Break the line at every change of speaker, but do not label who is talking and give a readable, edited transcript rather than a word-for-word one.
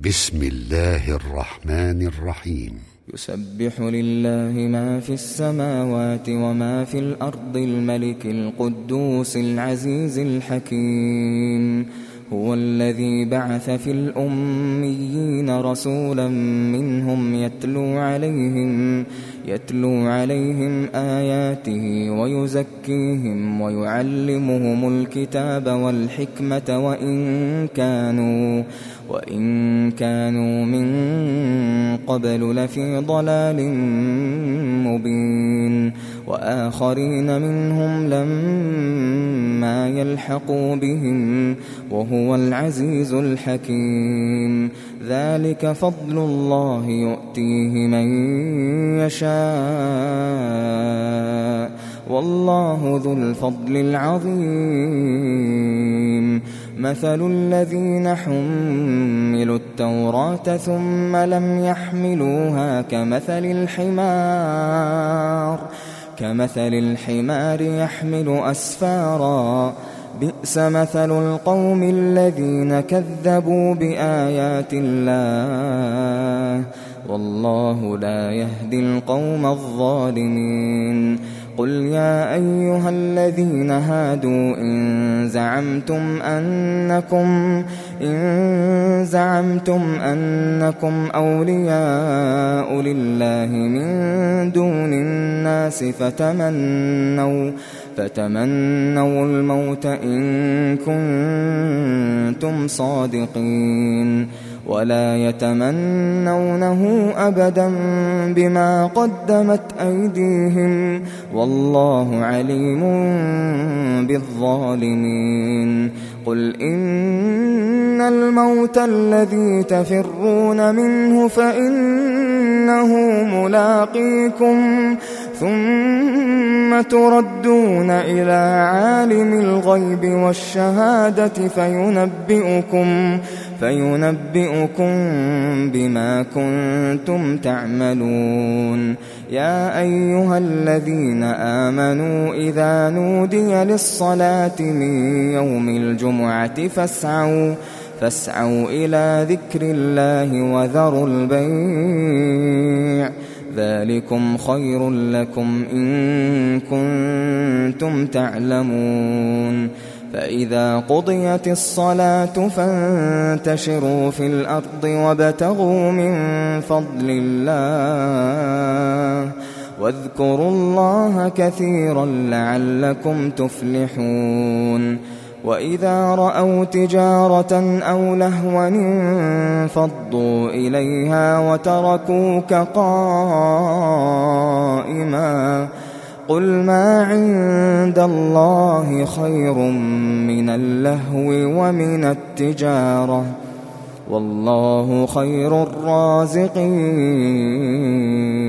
بسم الله الرحمن الرحيم.
يسبح لله ما في السماوات وما في الأرض الملك القدوس العزيز الحكيم. هو الذي بعث في الأميين رسولا منهم يتلو عليهم آياته ويزكيهم ويعلمهم الكتاب والحكمة وإن كانوا من قبل لفي ضلال مبين. وآخرين منهم لما يلحقوا بهم وهو العزيز الحكيم. ذلك فضل الله يؤتيه من يشاء والله ذو الفضل العظيم. مثل الذين حملوا التوراة ثم لم يحملوها كمثل الحمار يحمل أسفارا بئس مثل القوم الذين كذبوا بآيات الله والله لا يهدي القوم الظالمين. قل يا أيها الذين هادوا إن زعمتم أنكم أولياء لله من دون الناس فتمنوا الموت إن كنتم صادقين ولا يتمنونه أبدا بما قدمت أيديهم والله عليم بالظالمين. قل إن الموت الذي تفرون منه فإنه ملاقيكم ثم تردون إلى عالم الغيب والشهادة فينبئكم بما كنتم تعملون. يا أيها الذين آمنوا إذا نودي للصلاة من يوم الجمعة فاسعوا إلى ذكر الله وذروا البيع ذلكم خير لكم إن كنتم تعلمون. فإذا قضيت الصلاة فانتشروا في الأرض وابتغوا من فضل الله واذكروا الله كثيرا لعلكم تفلحون. وإذا رأوا تجارة أو لهوا انفضوا إليها وتركوك قائما قل ما عند الله خير من اللهو ومن التجارة والله خير الرازقين.